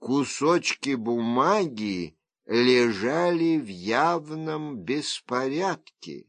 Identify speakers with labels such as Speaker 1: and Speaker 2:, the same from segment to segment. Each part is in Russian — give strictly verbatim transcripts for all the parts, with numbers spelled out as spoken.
Speaker 1: Кусочки бумаги лежали в явном беспорядке.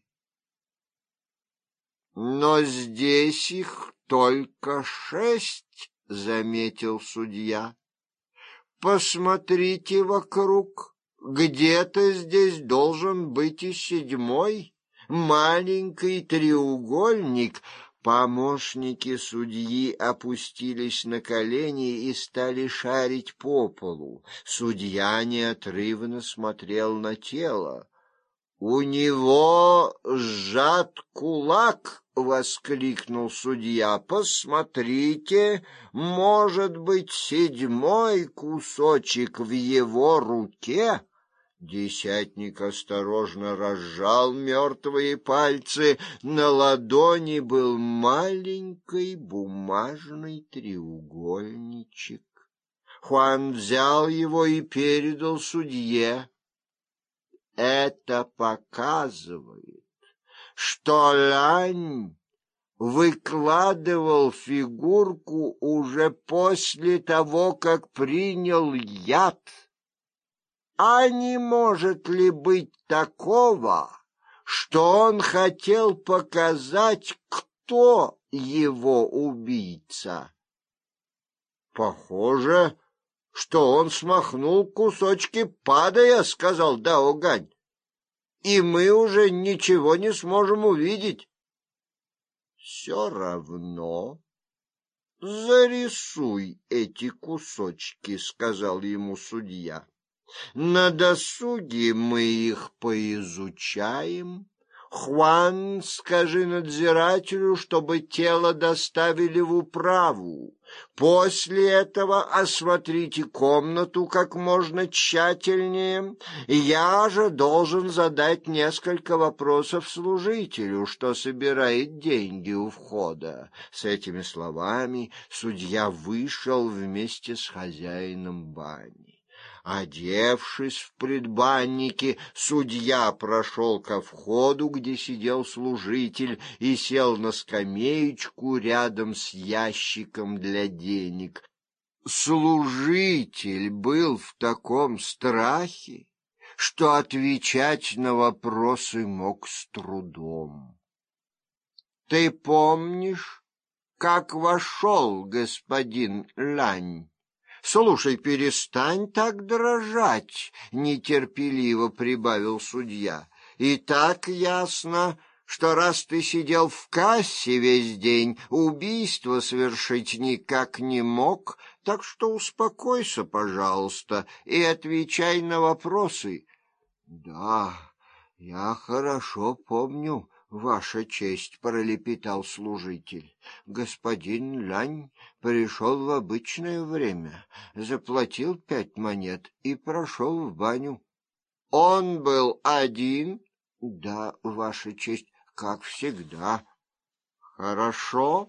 Speaker 1: «Но здесь их только шесть», — заметил судья. «Посмотрите вокруг. Где-то здесь должен быть и седьмой, маленький треугольник». Помощники судьи опустились на колени и стали шарить по полу. Судья неотрывно смотрел на тело. «У него сжат кулак!» — воскликнул судья. «Посмотрите, может быть, седьмой кусочек в его руке?» Десятник осторожно разжал мертвые пальцы. На ладони был маленький бумажный треугольничек. Хуан взял его и передал судье. «Это показывает, что Лань выкладывал фигурку уже после того, как принял яд. А не может ли быть такого, что он хотел показать, кто его убийца?» «Похоже, что он смахнул кусочки, падая», — сказал Дао Гань. «И мы уже ничего не сможем увидеть». «Все равно зарисуй эти кусочки», — сказал ему судья. «На досуге мы их поизучаем. Хуан, скажи надзирателю, чтобы тело доставили в управу. После этого осмотрите комнату как можно тщательнее. Я же должен задать несколько вопросов служителю, что собирает деньги у входа». С этими словами судья вышел вместе с хозяином бани. Одевшись в предбаннике, судья прошел ко входу, где сидел служитель, и сел на скамеечку рядом с ящиком для денег. Служитель был в таком страхе, что отвечать на вопросы мог с трудом. «Ты помнишь, как вошел господин Лань?» «Слушай, перестань так дрожать», — нетерпеливо прибавил судья. «И так ясно, что раз ты сидел в кассе весь день, убийство совершить никак не мог, так что успокойся, пожалуйста, и отвечай на вопросы». «Да, я хорошо помню, Ваша честь», — пролепетал служитель. «Господин Лань пришел в обычное время, заплатил пять монет и прошел в баню». «Он был один?» «Да, Ваша честь, как всегда». «Хорошо.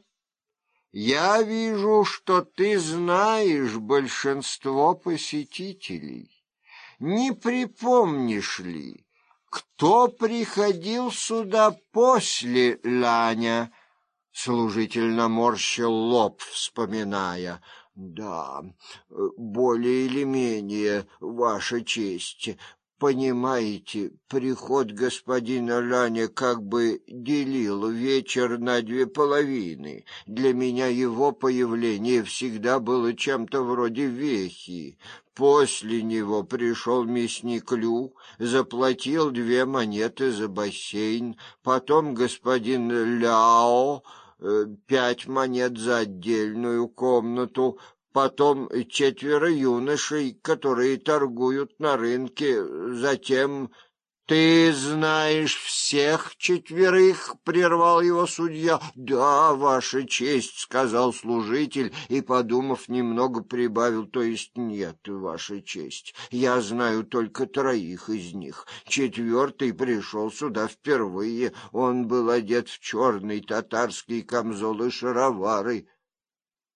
Speaker 1: Я вижу, что ты знаешь большинство посетителей. Не припомнишь ли, кто приходил сюда после Ланя?» Служитель наморщил лоб, вспоминая. «Да, более или менее, Ваша честь. Понимаете, приход господина Ланя как бы делил вечер на две половины. Для меня его появление всегда было чем-то вроде вехи. После него пришел мясник Лю, заплатил две монеты за бассейн, потом господин Ляо, э, пять монет за отдельную комнату, потом четверо юношей, которые торгуют на рынке, затем... «Ты знаешь всех четверых?» — прервал его судья. «Да, Ваша честь», — сказал служитель и, подумав немного, прибавил: «то есть нет, Ваша честь, я знаю только троих из них. Четвертый пришел сюда впервые, он был одет в черный татарский камзол и шаровары».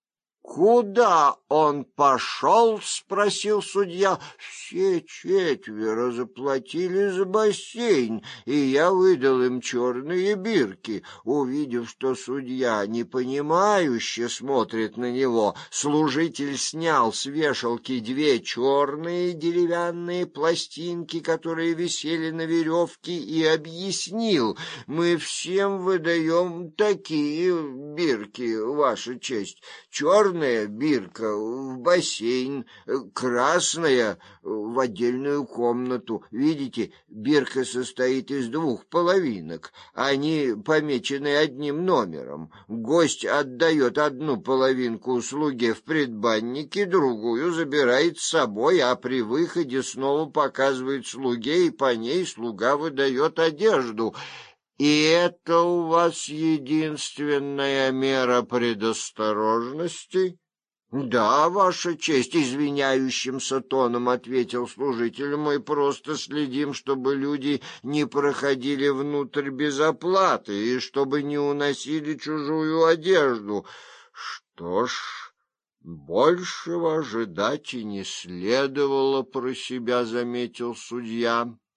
Speaker 1: Куда он пошел? — спросил судья. — Все четверо заплатили за бассейн, и я выдал им черные бирки. Увидев, что судья непонимающе смотрит на него, служитель снял с вешалки две черные деревянные пластинки, которые висели на веревке, и объяснил: мы всем выдаем такие бирки, Ваша честь. Черная бирка в бассейн, красная в отдельную комнату. Видите, бирка состоит из двух половинок. Они помечены одним номером. Гость отдает одну половинку слуге в предбаннике, другую забирает с собой, а при выходе снова показывает слуге, и по ней слуга выдает одежду. И это у вас единственная мера предосторожности? — Да, Ваша честь, — извиняющимся тоном ответил служитель. — Мы просто следим, чтобы люди не проходили внутрь без оплаты и чтобы не уносили чужую одежду. Что ж, большего ожидать и не следовало, — про себя заметил судья.